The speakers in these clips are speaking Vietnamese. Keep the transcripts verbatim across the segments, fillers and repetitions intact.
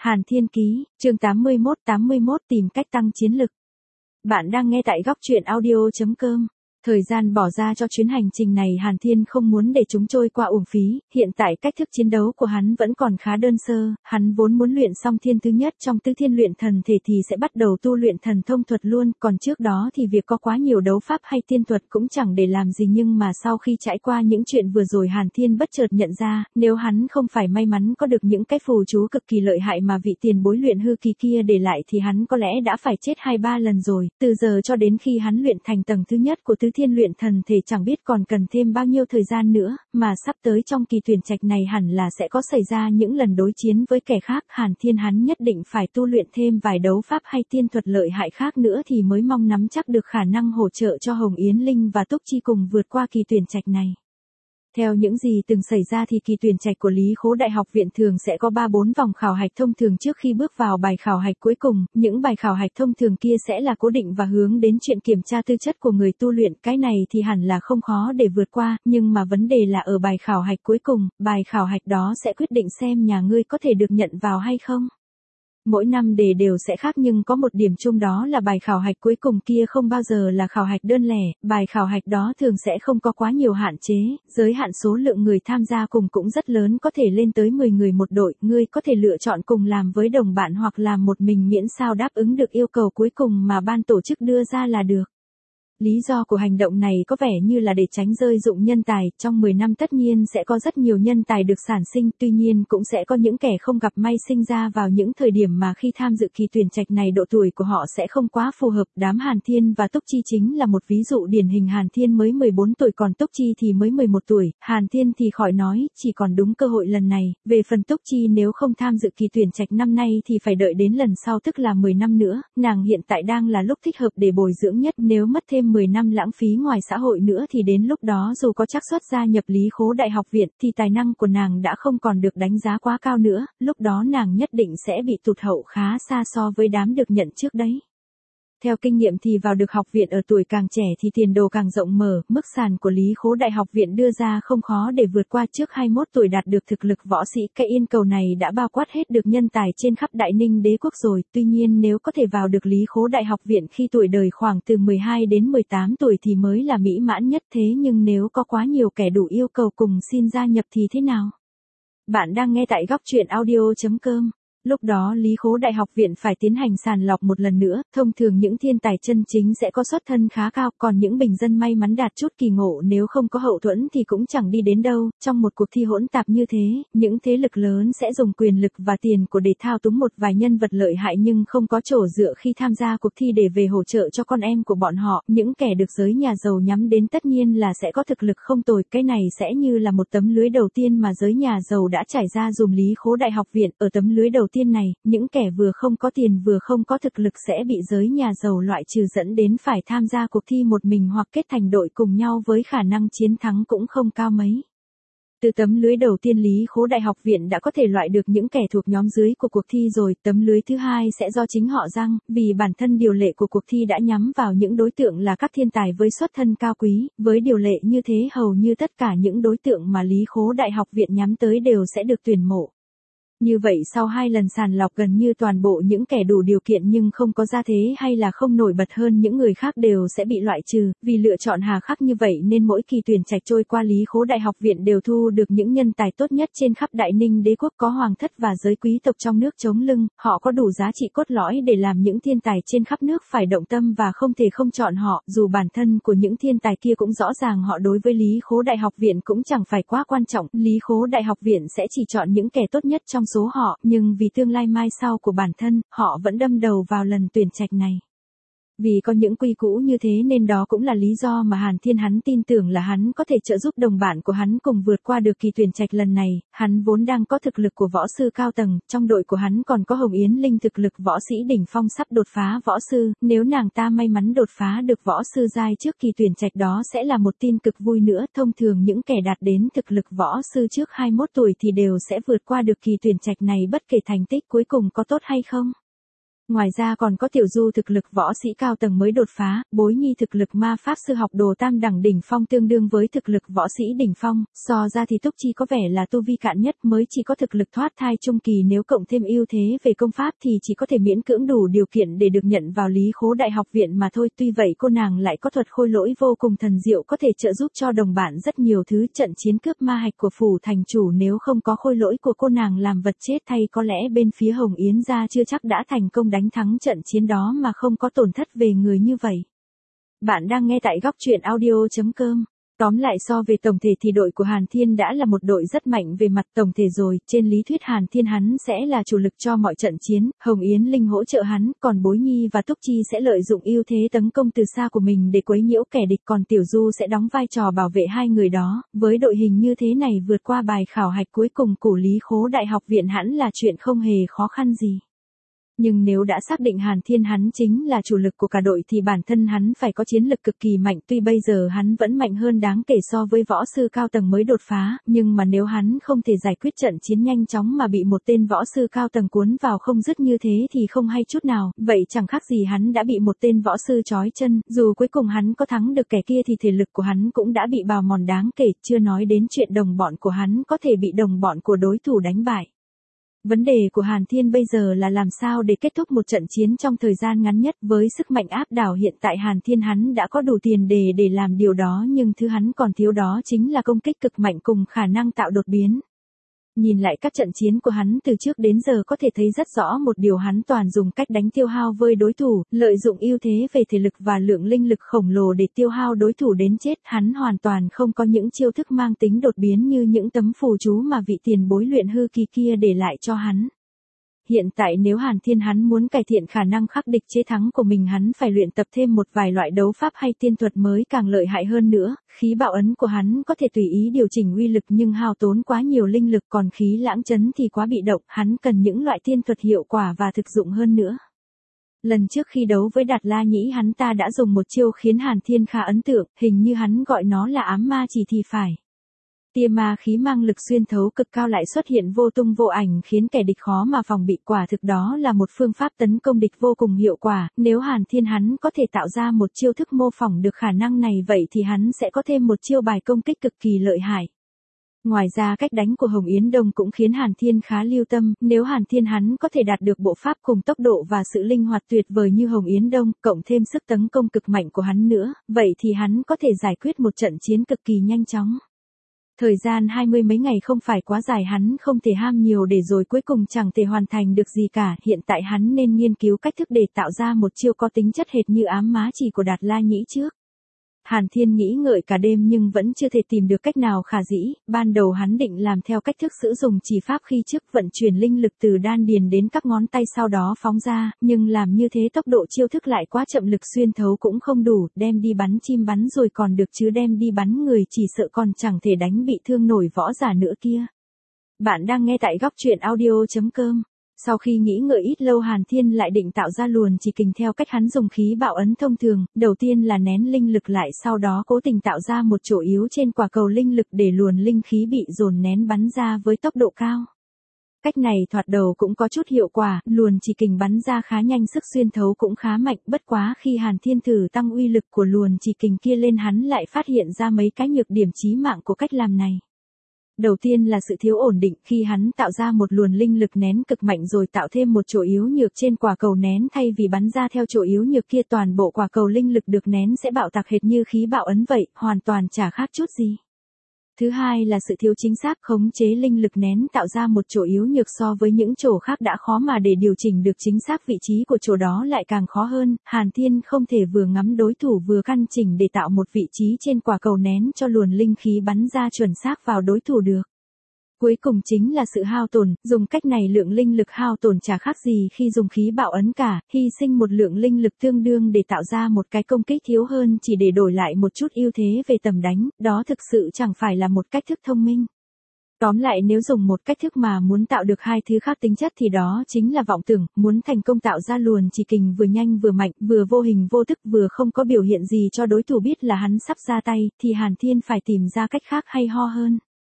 Hàn Thiên Ký, chương tám mươi mốt tám mươi mốt tìm cách tăng chiến lực. Bạn đang nghe tại góc truyện audio.com. Thời gian bỏ ra cho chuyến hành trình này Hàn Thiên không muốn để chúng trôi qua uổng phí, hiện tại cách thức chiến đấu của hắn vẫn còn khá đơn sơ, hắn vốn muốn luyện xong thiên thứ nhất trong tứ thiên luyện thần thể thì sẽ bắt đầu tu luyện thần thông thuật luôn, còn trước đó thì việc có quá nhiều đấu pháp hay tiên thuật cũng chẳng để làm gì, nhưng mà sau khi trải qua những chuyện vừa rồi Hàn Thiên bất chợt nhận ra, nếu hắn không phải may mắn có được những cái phù chú cực kỳ lợi hại mà vị tiền bối luyện hư kỳ kia để lại thì hắn có lẽ đã phải chết hai ba lần rồi, từ giờ cho đến khi hắn luyện thành tầng thứ nhất của tứ thiên luyện thần thể chẳng biết còn cần thêm bao nhiêu thời gian nữa, mà sắp tới trong kỳ tuyển trạch này hẳn là sẽ có xảy ra những lần đối chiến với kẻ khác. Hàn Thiên hắn nhất định phải tu luyện thêm vài đấu pháp hay tiên thuật lợi hại khác nữa thì mới mong nắm chắc được khả năng hỗ trợ cho Hồng Yến Linh và Túc Chi cùng vượt qua kỳ tuyển trạch này. Theo những gì từng xảy ra thì kỳ tuyển trạch của Lý Khố Đại học viện thường sẽ có ba bốn vòng khảo hạch thông thường trước khi bước vào bài khảo hạch cuối cùng, những bài khảo hạch thông thường kia sẽ là cố định và hướng đến chuyện kiểm tra tư chất của người tu luyện, cái này thì hẳn là không khó để vượt qua, nhưng mà vấn đề là ở bài khảo hạch cuối cùng, bài khảo hạch đó sẽ quyết định xem nhà ngươi có thể được nhận vào hay không. Mỗi năm đề đều sẽ khác nhưng có một điểm chung đó là bài khảo hạch cuối cùng kia không bao giờ là khảo hạch đơn lẻ, bài khảo hạch đó thường sẽ không có quá nhiều hạn chế, giới hạn số lượng người tham gia cùng cũng rất lớn, có thể lên tới mười người một đội, ngươi có thể lựa chọn cùng làm với đồng bạn hoặc làm một mình miễn sao đáp ứng được yêu cầu cuối cùng mà ban tổ chức đưa ra là được. Lý do của hành động này có vẻ như là để tránh rơi dụng nhân tài, trong mười năm tất nhiên sẽ có rất nhiều nhân tài được sản sinh, tuy nhiên cũng sẽ có những kẻ không gặp may sinh ra vào những thời điểm mà khi tham dự kỳ tuyển trạch này độ tuổi của họ sẽ không quá phù hợp. Đám Hàn Thiên và Túc Chi chính là một ví dụ điển hình. Hàn Thiên mới mười bốn tuổi còn Túc Chi thì mới mười một tuổi, Hàn Thiên thì khỏi nói, chỉ còn đúng cơ hội lần này, về phần Túc Chi nếu không tham dự kỳ tuyển trạch năm nay thì phải đợi đến lần sau tức là mười năm nữa, nàng hiện tại đang là lúc thích hợp để bồi dưỡng nhất, nếu mất thêm mười năm lãng phí ngoài xã hội nữa thì đến lúc đó dù có xác suất gia nhập Lý Khố Đại học viện thì tài năng của nàng đã không còn được đánh giá quá cao nữa, lúc đó nàng nhất định sẽ bị tụt hậu khá xa so với đám được nhận trước đấy. Theo kinh nghiệm thì vào được học viện ở tuổi càng trẻ thì tiền đồ càng rộng mở, mức sàn của Lý Khố Đại học viện đưa ra không khó để vượt qua, trước hai mươi mốt tuổi đạt được thực lực võ sĩ, cái yên cầu này đã bao quát hết được nhân tài trên khắp Đại Ninh đế quốc rồi, tuy nhiên nếu có thể vào được Lý Khố Đại học viện khi tuổi đời khoảng từ mười hai đến mười tám tuổi thì mới là mỹ mãn nhất, thế nhưng nếu có quá nhiều kẻ đủ yêu cầu cùng xin gia nhập thì thế nào? Bạn đang nghe tại góc truyện audio.com. Lúc đó Lý Khố Đại học viện phải tiến hành sàng lọc một lần nữa, thông thường những thiên tài chân chính sẽ có xuất thân khá cao, còn những bình dân may mắn đạt chút kỳ ngộ nếu không có hậu thuẫn thì cũng chẳng đi đến đâu. Trong một cuộc thi hỗn tạp như thế, những thế lực lớn sẽ dùng quyền lực và tiền của để thao túng một vài nhân vật lợi hại nhưng không có chỗ dựa khi tham gia cuộc thi để về hỗ trợ cho con em của bọn họ. Những kẻ được giới nhà giàu nhắm đến tất nhiên là sẽ có thực lực không tồi, cái này sẽ như là một tấm lưới đầu tiên mà giới nhà giàu đã trải ra dùm Lý Khố Đại học viện. Ở tấm lưới đầu tiên này, những kẻ vừa không có tiền vừa không có thực lực sẽ bị giới nhà giàu loại trừ, dẫn đến phải tham gia cuộc thi một mình hoặc kết thành đội cùng nhau với khả năng chiến thắng cũng không cao mấy. Từ tấm lưới đầu tiên Lý Khố Đại học viện đã có thể loại được những kẻ thuộc nhóm dưới của cuộc thi rồi, tấm lưới thứ hai sẽ do chính họ răng, vì bản thân điều lệ của cuộc thi đã nhắm vào những đối tượng là các thiên tài với xuất thân cao quý, với điều lệ như thế hầu như tất cả những đối tượng mà Lý Khố Đại học viện nhắm tới đều sẽ được tuyển mộ. Như vậy sau hai lần sàng lọc gần như toàn bộ những kẻ đủ điều kiện nhưng không có gia thế hay là không nổi bật hơn những người khác đều sẽ bị loại trừ, vì lựa chọn hà khắc như vậy nên mỗi kỳ tuyển trạch trôi qua Lý Khố Đại học viện đều thu được những nhân tài tốt nhất trên khắp Đại Ninh đế quốc, có hoàng thất và giới quý tộc trong nước chống lưng, họ có đủ giá trị cốt lõi để làm những thiên tài trên khắp nước phải động tâm và không thể không chọn họ, dù bản thân của những thiên tài kia cũng rõ ràng họ đối với Lý Khố Đại học viện cũng chẳng phải quá quan trọng, Lý Khố Đại học viện sẽ chỉ chọn những kẻ tốt nhất trong số họ, nhưng vì tương lai mai sau của bản thân, họ vẫn đâm đầu vào lần tuyển trạch này. Vì có những quy cũ như thế nên đó cũng là lý do mà Hàn Thiên hắn tin tưởng là hắn có thể trợ giúp đồng bạn của hắn cùng vượt qua được kỳ tuyển trạch lần này. Hắn vốn đang có thực lực của võ sư cao tầng, trong đội của hắn còn có Hồng Yến Linh thực lực võ sĩ đỉnh phong sắp đột phá võ sư, nếu nàng ta may mắn đột phá được võ sư giai trước kỳ tuyển trạch đó sẽ là một tin cực vui nữa. Thông thường những kẻ đạt đến thực lực võ sư trước hai mươi mốt tuổi thì đều sẽ vượt qua được kỳ tuyển trạch này bất kể thành tích cuối cùng có tốt hay không. Ngoài ra còn có Tiểu Du thực lực võ sĩ cao tầng mới đột phá, Bối Nhi thực lực ma pháp sư học đồ tam đẳng đỉnh phong tương đương với thực lực võ sĩ đỉnh phong, so ra thì Túc Chi có vẻ là tu vi cạn nhất mới chỉ có thực lực thoát thai trung kỳ, nếu cộng thêm ưu thế về công pháp thì chỉ có thể miễn cưỡng đủ điều kiện để được nhận vào Lý Khố Đại học viện mà thôi. Tuy vậy cô nàng lại có thuật khôi lỗi vô cùng thần diệu có thể trợ giúp cho đồng bạn rất nhiều thứ. Trận chiến cướp ma hạch của phủ thành chủ nếu không có khôi lỗi của cô nàng làm vật chết thay, có lẽ bên phía Hồng Yến gia chưa chắc đã thành công đánh thắng trận chiến đó mà không có tổn thất về người như vậy. Bạn đang nghe tại góc truyện audio chấm com. Tóm lại, so về tổng thể thì đội của Hàn Thiên đã là một đội rất mạnh về mặt tổng thể rồi, trên lý thuyết Hàn Thiên hắn sẽ là chủ lực cho mọi trận chiến, Hồng Yến Linh hỗ trợ hắn, còn Bối Nhi và Túc Chi sẽ lợi dụng ưu thế tấn công từ xa của mình để quấy nhiễu kẻ địch, còn Tiểu Du sẽ đóng vai trò bảo vệ hai người đó. Với đội hình như thế này vượt qua bài khảo hạch cuối cùng của Lý Khố Đại học viện hẳn là chuyện không hề khó khăn gì. Nhưng nếu đã xác định Hàn Thiên hắn chính là chủ lực của cả đội thì bản thân hắn phải có chiến lực cực kỳ mạnh, tuy bây giờ hắn vẫn mạnh hơn đáng kể so với võ sư cao tầng mới đột phá, nhưng mà nếu hắn không thể giải quyết trận chiến nhanh chóng mà bị một tên võ sư cao tầng cuốn vào không dứt như thế thì không hay chút nào, vậy chẳng khác gì hắn đã bị một tên võ sư trói chân, dù cuối cùng hắn có thắng được kẻ kia thì thể lực của hắn cũng đã bị bào mòn đáng kể, chưa nói đến chuyện đồng bọn của hắn có thể bị đồng bọn của đối thủ đánh bại. Vấn đề của Hàn Thiên bây giờ là làm sao để kết thúc một trận chiến trong thời gian ngắn nhất. Với sức mạnh áp đảo hiện tại Hàn Thiên hắn đã có đủ tiền đề để làm điều đó, nhưng thứ hắn còn thiếu đó chính là công kích cực mạnh cùng khả năng tạo đột biến. Nhìn lại các trận chiến của hắn từ trước đến giờ có thể thấy rất rõ một điều, hắn toàn dùng cách đánh tiêu hao với đối thủ, lợi dụng ưu thế về thể lực và lượng linh lực khổng lồ để tiêu hao đối thủ đến chết. Hắn hoàn toàn không có những chiêu thức mang tính đột biến như những tấm phù chú mà vị tiền bối luyện hư kỳ kia để lại cho hắn. Hiện tại nếu Hàn Thiên hắn muốn cải thiện khả năng khắc địch chế thắng của mình, hắn phải luyện tập thêm một vài loại đấu pháp hay tiên thuật mới càng lợi hại hơn nữa. Khí bạo ấn của hắn có thể tùy ý điều chỉnh uy lực nhưng hao tốn quá nhiều linh lực, còn khí lãng chấn thì quá bị động, hắn cần những loại tiên thuật hiệu quả và thực dụng hơn nữa. Lần trước khi đấu với Đạt La Nhĩ hắn ta đã dùng một chiêu khiến Hàn Thiên khá ấn tượng, hình như hắn gọi nó là ám ma chỉ thì phải. Tia ma khí mang lực xuyên thấu cực cao lại xuất hiện vô tung vô ảnh khiến kẻ địch khó mà phòng bị, quả thực đó là một phương pháp tấn công địch vô cùng hiệu quả. Nếu Hàn Thiên hắn có thể tạo ra một chiêu thức mô phỏng được khả năng này vậy thì hắn sẽ có thêm một chiêu bài công kích cực kỳ lợi hại. Ngoài ra cách đánh của Hồng Yến Đông cũng khiến Hàn Thiên khá lưu tâm, nếu Hàn Thiên hắn có thể đạt được bộ pháp cùng tốc độ và sự linh hoạt tuyệt vời như Hồng Yến Đông, cộng thêm sức tấn công cực mạnh của hắn nữa, vậy thì hắn có thể giải quyết một trận chiến cực kỳ nhanh chóng. Thời gian hai mươi mấy ngày không phải quá dài, hắn không thể ham nhiều để rồi cuối cùng chẳng thể hoàn thành được gì cả. Hiện tại hắn nên nghiên cứu cách thức để tạo ra một chiêu có tính chất hệt như ám má chỉ của Đạt La Nhĩ trước. Hàn Thiên nghĩ ngợi cả đêm nhưng vẫn chưa thể tìm được cách nào khả dĩ. Ban đầu hắn định làm theo cách thức sử dụng chỉ pháp khi trước, vận chuyển linh lực từ đan điền đến các ngón tay sau đó phóng ra, nhưng làm như thế tốc độ chiêu thức lại quá chậm, lực xuyên thấu cũng không đủ, đem đi bắn chim bắn rồi còn được chứ đem đi bắn người chỉ sợ còn chẳng thể đánh bị thương nổi võ giả nữa kia. Bạn đang nghe tại góc truyện audio chấm com. Sau khi nghĩ ngợi ít lâu, Hàn Thiên lại định tạo ra luồn chỉ kình theo cách hắn dùng khí bạo ấn thông thường, đầu tiên là nén linh lực lại, sau đó cố tình tạo ra một chỗ yếu trên quả cầu linh lực để luồn linh khí bị dồn nén bắn ra với tốc độ cao. Cách này thoạt đầu cũng có chút hiệu quả, luồn chỉ kình bắn ra khá nhanh, sức xuyên thấu cũng khá mạnh, bất quá khi Hàn Thiên thử tăng uy lực của luồn chỉ kình kia lên hắn lại phát hiện ra mấy cái nhược điểm chí mạng của cách làm này. Đầu tiên là sự thiếu ổn định, khi hắn tạo ra một luồn linh lực nén cực mạnh rồi tạo thêm một chỗ yếu nhược trên quả cầu nén thay vì bắn ra theo chỗ yếu nhược kia, toàn bộ quả cầu linh lực được nén sẽ bạo tạc hệt như khí bạo ấn vậy, hoàn toàn chả khác chút gì. Thứ hai là sự thiếu chính xác, khống chế linh lực nén tạo ra một chỗ yếu nhược so với những chỗ khác đã khó mà để điều chỉnh được chính xác vị trí của chỗ đó lại càng khó hơn. Hàn Thiên không thể vừa ngắm đối thủ vừa căn chỉnh để tạo một vị trí trên quả cầu nén cho luồn linh khí bắn ra chuẩn xác vào đối thủ được. Cuối cùng chính là sự hao tổn, dùng cách này lượng linh lực hao tổn chả khác gì khi dùng khí bạo ấn cả, hy sinh một lượng linh lực tương đương để tạo ra một cái công kích thiếu hơn chỉ để đổi lại một chút ưu thế về tầm đánh, đó thực sự chẳng phải là một cách thức thông minh. Tóm lại, nếu dùng một cách thức mà muốn tạo được hai thứ khác tính chất thì đó chính là vọng tưởng. Muốn thành công tạo ra luồn chỉ kình vừa nhanh vừa mạnh, vừa vô hình vô thức, vừa không có biểu hiện gì cho đối thủ biết là hắn sắp ra tay, thì Hàn Thiên phải tìm ra cách khác hay ho hơn.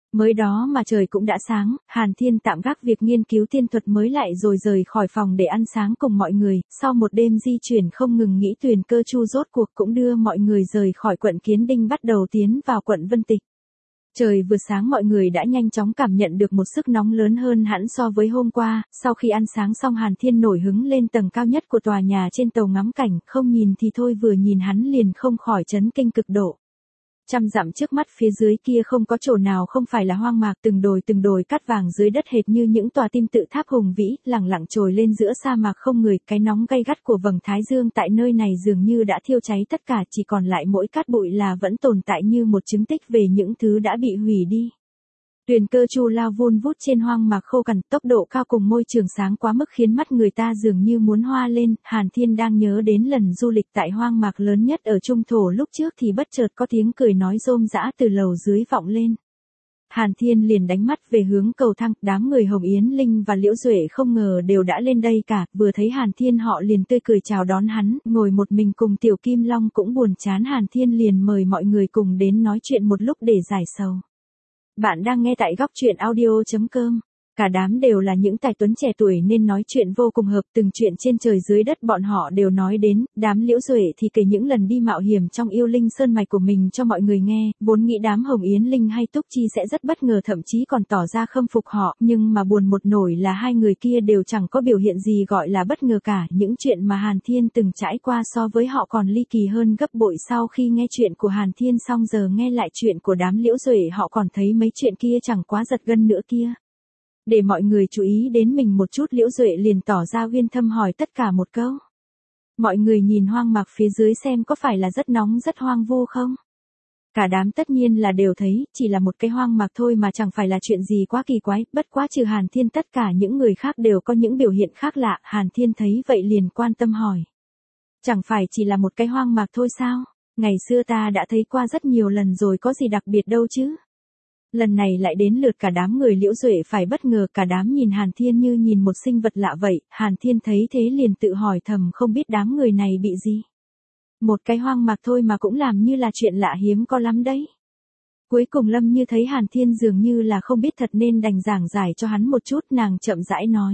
Mới đó mà trời cũng đã sáng, Hàn Thiên tạm gác việc nghiên cứu tiên thuật mới lại rồi rời khỏi phòng để ăn sáng cùng mọi người, sau một đêm di chuyển không ngừng nghĩ Tuyền Cơ Chu rốt cuộc cũng đưa mọi người rời khỏi quận Kiến Đinh bắt đầu tiến vào quận Vân Tịch. Trời vừa sáng mọi người đã nhanh chóng cảm nhận được một sức nóng lớn hơn hẳn so với hôm qua, sau khi ăn sáng xong Hàn Thiên nổi hứng lên tầng cao nhất của tòa nhà trên tàu ngắm cảnh, không nhìn thì thôi vừa nhìn hắn liền không khỏi chấn kinh cực độ. Trăm dặm trước mắt phía dưới kia không có chỗ nào không phải là hoang mạc, từng đồi từng đồi cát vàng dưới đất hệt như những tòa kim tự tháp hùng vĩ, lẳng lặng trồi lên giữa sa mạc không người, cái nóng gay gắt của vầng thái dương tại nơi này dường như đã thiêu cháy tất cả, chỉ còn lại mỗi cát bụi là vẫn tồn tại như một chứng tích về những thứ đã bị hủy đi. Tuyền Cơ Chu lao vun vút trên hoang mạc khô cằn, tốc độ cao cùng môi trường sáng quá mức khiến mắt người ta dường như muốn hoa lên. Hàn Thiên đang nhớ đến lần du lịch tại hoang mạc lớn nhất ở Trung Thổ lúc trước thì bất chợt có tiếng cười nói rôm rã từ lầu dưới vọng lên. Hàn Thiên liền đánh mắt về hướng cầu thang, đám người Hồng Yến Linh và Liễu Duệ không ngờ đều đã lên đây cả, vừa thấy Hàn Thiên họ liền tươi cười chào đón hắn, ngồi một mình cùng Tiểu Kim Long cũng buồn chán, Hàn Thiên liền mời mọi người cùng đến nói chuyện một lúc để giải sầu. Bạn đang nghe tại góc truyện audio.com. Cả đám đều là những tài tuấn trẻ tuổi nên nói chuyện vô cùng hợp, từng chuyện trên trời dưới đất bọn họ đều nói đến. Đám Liễu Duệ thì kể những lần đi mạo hiểm trong yêu linh sơn mạch của mình cho mọi người nghe, vốn nghĩ đám Hồng Yến Linh hay Túc Chi sẽ rất bất ngờ, thậm chí còn tỏ ra khâm phục họ, nhưng mà buồn một nổi là hai người kia đều chẳng có biểu hiện gì gọi là bất ngờ cả. Những chuyện mà Hàn Thiên từng trải qua so với họ còn ly kỳ hơn gấp bội. Sau khi nghe chuyện của Hàn Thiên xong giờ nghe lại chuyện của đám Liễu Duệ họ còn thấy mấy chuyện kia chẳng quá giật gân nữa kia. Để mọi người chú ý đến mình một chút, Liễu Duệ liền tỏ ra uyên thâm hỏi tất cả một câu. Mọi người nhìn hoang mạc phía dưới xem có phải là rất nóng rất hoang vu không? Cả đám tất nhiên là đều thấy, chỉ là một cái hoang mạc thôi mà chẳng phải là chuyện gì quá kỳ quái, bất quá trừ Hàn Thiên tất cả những người khác đều có những biểu hiện khác lạ. Hàn Thiên thấy vậy liền quan tâm hỏi. Chẳng phải chỉ là một cái hoang mạc thôi sao? Ngày xưa ta đã thấy qua rất nhiều lần rồi, có gì đặc biệt đâu chứ? Lần này lại đến lượt cả đám người Liễu Duệ phải bất ngờ, cả đám nhìn Hàn Thiên như nhìn một sinh vật lạ vậy. Hàn Thiên thấy thế liền tự hỏi thầm không biết đám người này bị gì. Một cái hoang mạc thôi mà cũng làm như là chuyện lạ hiếm có lắm đấy. Cuối cùng Lâm Như thấy Hàn Thiên dường như là không biết thật nên đành giảng giải cho hắn một chút, nàng chậm rãi nói.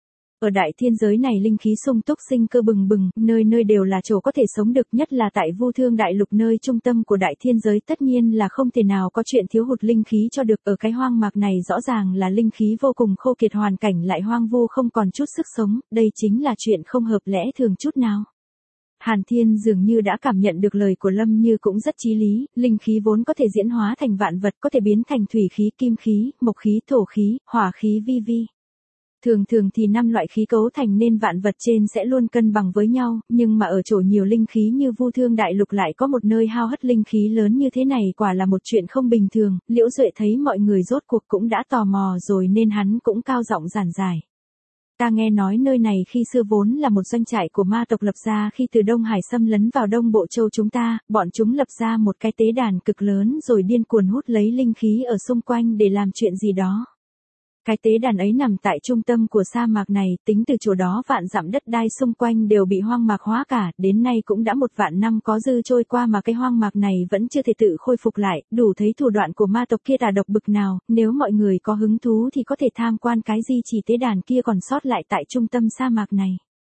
Ở đại thiên giới này linh khí sung túc sinh cơ bừng bừng, nơi nơi đều là chỗ có thể sống được, nhất là tại Vu Thương Đại Lục nơi trung tâm của đại thiên giới, tất nhiên là không thể nào có chuyện thiếu hụt linh khí cho được. Ở cái hoang mạc này rõ ràng là linh khí vô cùng khô kiệt, hoàn cảnh lại hoang vu không còn chút sức sống, đây chính là chuyện không hợp lẽ thường chút nào. Hàn Thiên dường như đã cảm nhận được lời của Lâm Như cũng rất chí lý, linh khí vốn có thể diễn hóa thành vạn vật, có thể biến thành thủy khí, kim khí, mộc khí, thổ khí, hỏa khí, vi vi. Thường thường thì năm loại khí cấu thành nên vạn vật trên sẽ luôn cân bằng với nhau, nhưng mà ở chỗ nhiều linh khí như Vu Thương Đại Lục lại có một nơi hao hất linh khí lớn như thế này quả là một chuyện không bình thường. Liễu Duệ thấy mọi người rốt cuộc cũng đã tò mò rồi nên hắn cũng cao giọng giảng giải. Ta nghe nói nơi này khi xưa vốn là một doanh trại của ma tộc lập ra khi từ Đông Hải xâm lấn vào Đông Bộ Châu chúng ta, bọn chúng lập ra một cái tế đàn cực lớn rồi điên cuồng hút lấy linh khí ở xung quanh để làm chuyện gì đó. Cái tế đàn ấy nằm tại trung tâm của sa mạc này, tính từ chỗ đó vạn dặm đất đai xung quanh đều bị hoang mạc hóa cả, đến nay cũng đã một vạn năm có dư trôi qua mà cái hoang mạc này vẫn chưa thể tự khôi phục lại, đủ thấy thủ đoạn của ma tộc kia tà độc bực nào. Nếu mọi người có hứng thú thì có thể tham quan cái di chỉ tế đàn kia còn sót lại tại trung tâm sa mạc này.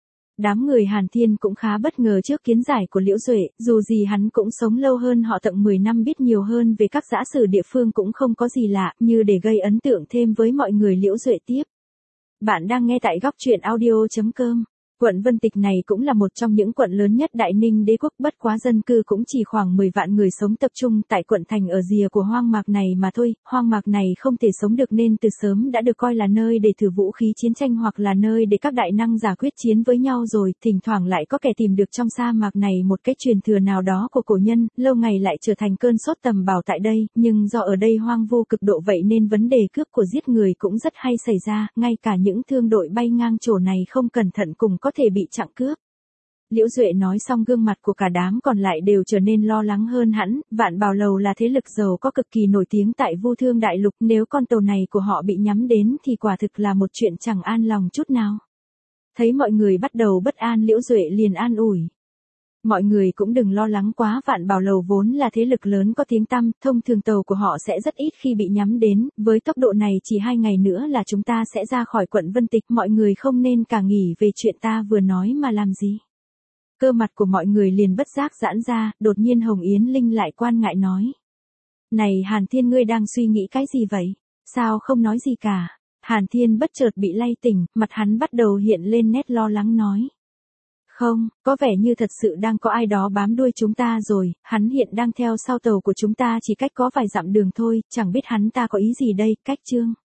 Đám người Hàn Thiên cũng khá bất ngờ trước kiến giải của Liễu Duệ, dù gì hắn cũng sống lâu hơn họ tận mười năm, biết nhiều hơn về các dã sử địa phương cũng không có gì lạ, như để gây ấn tượng thêm với mọi người. Liễu Duệ tiếp. Bạn đang nghe tại góc truyện audio.com. Quận Vân Tịch này cũng là một trong những quận lớn nhất Đại Ninh Đế quốc, bất quá dân cư cũng chỉ khoảng mười vạn người sống tập trung tại quận thành ở rìa của hoang mạc này mà thôi. Hoang mạc này không thể sống được nên từ sớm đã được coi là nơi để thử vũ khí chiến tranh hoặc là nơi để các đại năng giả quyết chiến với nhau rồi, thỉnh thoảng lại có kẻ tìm được trong sa mạc này một cái truyền thừa nào đó của cổ nhân, lâu ngày lại trở thành cơn sốt tầm bảo tại đây, nhưng do ở đây hoang vu cực độ vậy nên vấn đề cướp của giết người cũng rất hay xảy ra, ngay cả những thương đội bay ngang chỗ này không cẩn thận cùng có thể bị chặn cướp. Liễu Duệ nói xong gương mặt của cả đám còn lại đều trở nên lo lắng hơn hẳn. Vạn Bảo Lầu là thế lực giàu có cực kỳ nổi tiếng tại Vu Thương Đại Lục, nếu con tàu này của họ bị nhắm đến thì quả thực là một chuyện chẳng an lòng chút nào. Thấy mọi người bắt đầu bất an, Liễu Duệ liền an ủi. Mọi người cũng đừng lo lắng quá, Vạn Bảo Lầu vốn là thế lực lớn có tiếng tăm, thông thường tàu của họ sẽ rất ít khi bị nhắm đến, với tốc độ này chỉ hai ngày nữa là chúng ta sẽ ra khỏi quận Vân Tịch, mọi người không nên cả nghĩ về chuyện ta vừa nói mà làm gì. Cơ mặt của mọi người liền bất giác giãn ra, đột nhiên Hồng Yến Linh lại quan ngại nói. Này Hàn Thiên, ngươi đang suy nghĩ cái gì vậy? Sao không nói gì cả? Hàn Thiên bất chợt bị lay tỉnh, mặt hắn bắt đầu hiện lên nét lo lắng nói. Không, có vẻ như thật sự đang có ai đó bám đuôi chúng ta rồi, hắn hiện đang theo sau tàu của chúng ta chỉ cách có vài dặm đường thôi, chẳng biết hắn ta có ý gì đây, cách Trương.